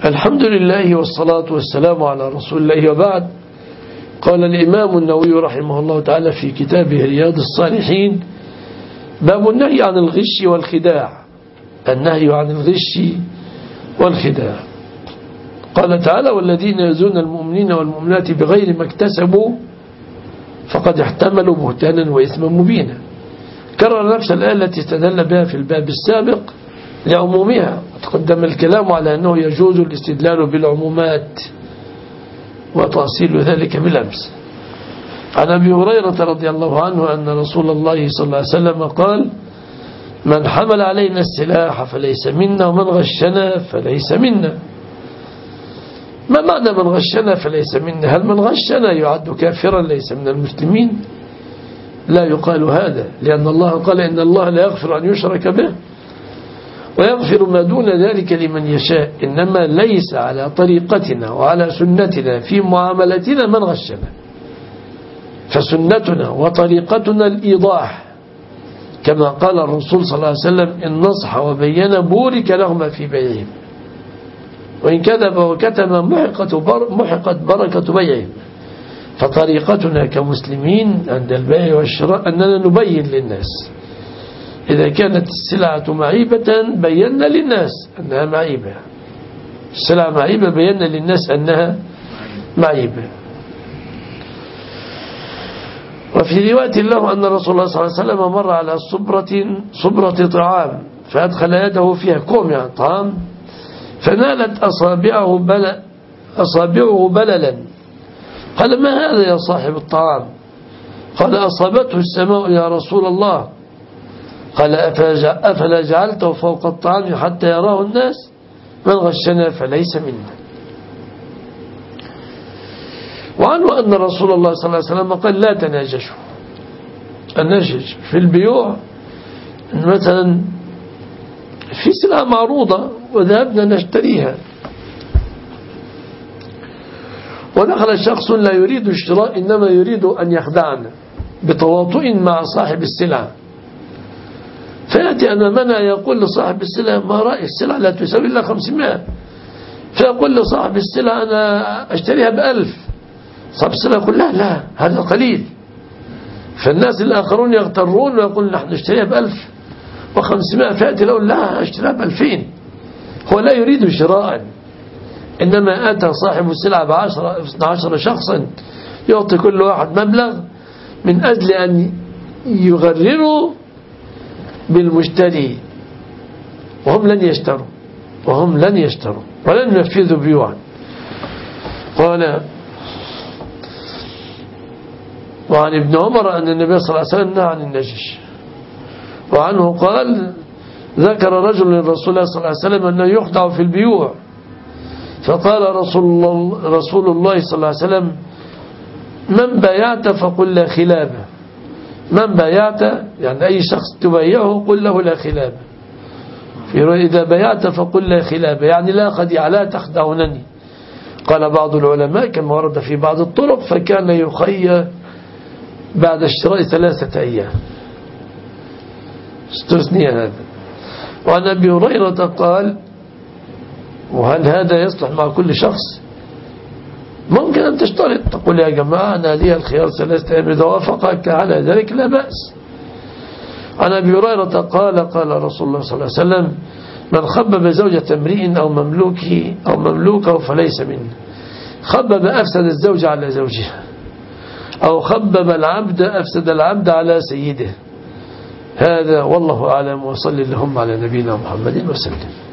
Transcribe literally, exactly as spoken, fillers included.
الحمد لله والصلاة والسلام على رسول الله، وبعد. قال الإمام النووي رحمه الله تعالى في كتابه رياض الصالحين: باب النهي عن الغش والخداع. النهي عن الغش والخداع. قال تعالى: والذين يؤذون المؤمنين والمؤمنات بغير ما اكتسبوا فقد احتملوا بهتانا وإثما مبينا. كرر نفس الآية التي استدل بها في الباب السابق لعمومها، وتقدم الكلام على أنه يجوز الاستدلال بالعمومات وتأصيل ذلك بالأمس. عن أبي هريرة رضي الله عنه أن رسول الله صلى الله عليه وسلم قال: من حمل علينا السلاح فليس منا، ومن غشنا فليس منا. ما معنى من غشنا فليس منا؟ هل من غشنا يعد كافرا ليس من المسلمين؟ لا يقال هذا، لأن الله قال: إن الله لا يغفر أن يشرك به ويغفر ما دون ذلك لمن يشاء. إنما ليس على طريقتنا وعلى سنتنا في معاملتنا من غشنا، فسنتنا وطريقتنا الإيضاح، كما قال الرسول صلى الله عليه وسلم: إن نصح وبين بورك لهما في بيعهم، وإن كذب وكتم محقت بركة بيعهم. فطريقتنا كمسلمين عند البيع والشراء أننا نبين للناس. إذا كانت السلعة معيبة بينا للناس أنها معيبة، السلعة معيبة بينا للناس أنها معيبة. وفي رواية له أن رسول الله صلى الله عليه وسلم مر على صبرة صبرة طعام فأدخل يده فيها كوم يعني طعام، فنالت أصابعه بل أصابعه بللا. قال: ما هذا يا صاحب الطعام؟ قال: أصابته السماء يا رسول الله. قال: أفلا جعلته فوق الطعام حتى يراه الناس؟ من غشنا فليس منا. وعنه أن رسول الله صلى الله عليه وسلم قال: لا تناجشوا. النجش في البيوع مثلا في سلعة معروضة وذهبنا نشتريها، ودخل شخص لا يريد الشراء إنما يريد أن يخدعنا بتواطؤ مع صاحب السلعة، فيأتي أمامنا يقول لصاحب السلعة: ما رأيك؟ السلعة لا تساوي إلا خمسمائة. فيقول لصاحب السلعة: أنا أشتريها بألف. صاحب السلعة يقول: لا لا هذا قليل. فالناس الآخرون يغترون ويقول: نحن نشتريها بألف وخمسمائة. فيأتي له: لا أشتريها بألفين. هو لا يريد شراء، إنما أتى صاحب السلعة بعشرة اثنى عشر شخصا يعطي كل واحد مبلغ من أجل أن يغرروا بالمشتري، وهم لن يشتروا وهم لن يشتروا ولن ينفذوا بيوعا. قال: وعن ابن عمر أن النبي صلى الله عليه وسلم نهى عن النجش. وعنه قال: ذكر رجل للرسول الله صلى الله عليه وسلم أنه يخدع في البيوع، فقال رسول الله, رسول الله صلى الله عليه وسلم: من بايعت فقل لا خلابه. من بايعت يعني أي شخص تبايعه قل له لا خلابه. إذا بايعت فقل لا خلابه يعني لا خديعة، لا تخدعنني. قال بعض العلماء كما ورد في بعض الطرق: فكان يخير بعد الشراء ثلاثة أيام. استثني هذا. وعن أبي هريرة قال: وهل هذا يصلح مع كل شخص؟ ممكن أن تشترط، تقول: يا جماعة أنا لي الخيار ثلاثة أيام، إذا وافقك على ذلك لا بأس. عن أبي هريرة قال: قال رسول الله صلى الله عليه وسلم: من خبب زوجة امرئ أو مملوكه أو مملوكه فليس منه. خبب أفسد الزوج على زوجها، أو خبب العبد أفسد العبد على سيده. هذا والله أعلم، وصل اللهم على نبينا محمد وسلم.